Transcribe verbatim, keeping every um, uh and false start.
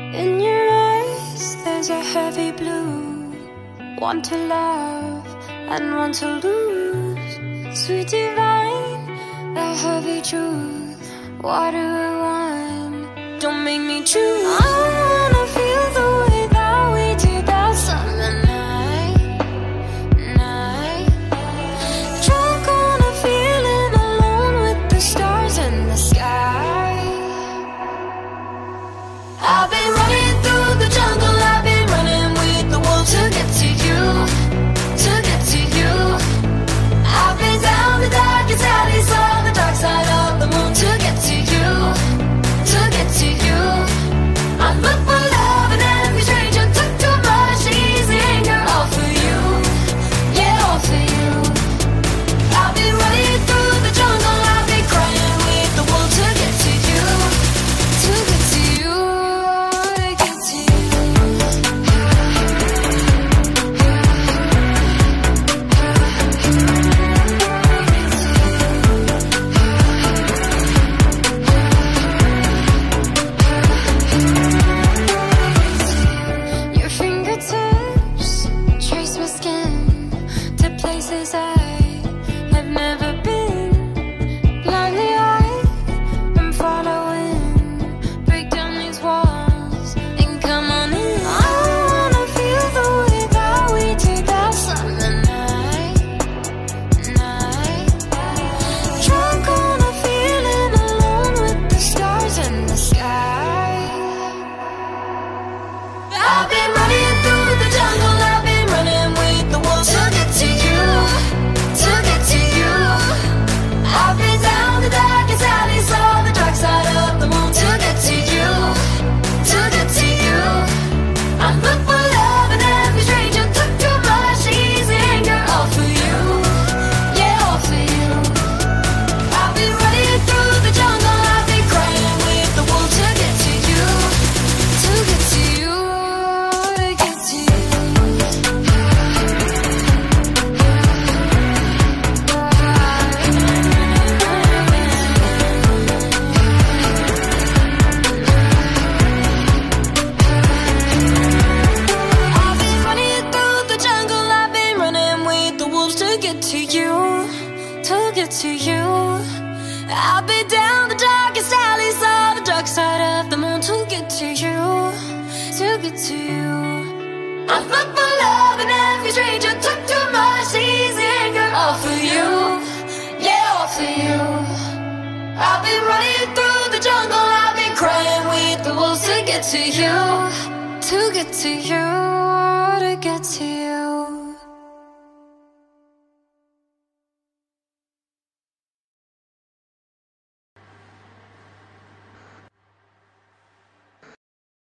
In your eyes there's a heavy blue, one to love and one to lose. Sweet divine, a heavy truth, water or wine, don't make me choose. I wanna feel the way that we did that summer night, night. Drunk on a feeling, alone with the stars in the sky. I've been running through the jungle, I've been running with the wolves to get to you, to get to you. I've been down the darkest alleys on the dark side of the moon to get to you, to get to you. I look for love and every stranger took too much easy anger, all for you, yeah, all for you. I've been running through the jungle, I've been crying with the wolves to get to you, to get to you. To you, I'll be down the darkest alleys on the dark side of the moon to get to you, to get to you. I look for love and every stranger took too much easy anger, all for you, yeah, all for you. I've been running through the jungle, I've been crying with the wolves to get to you, to get to you, to get to you.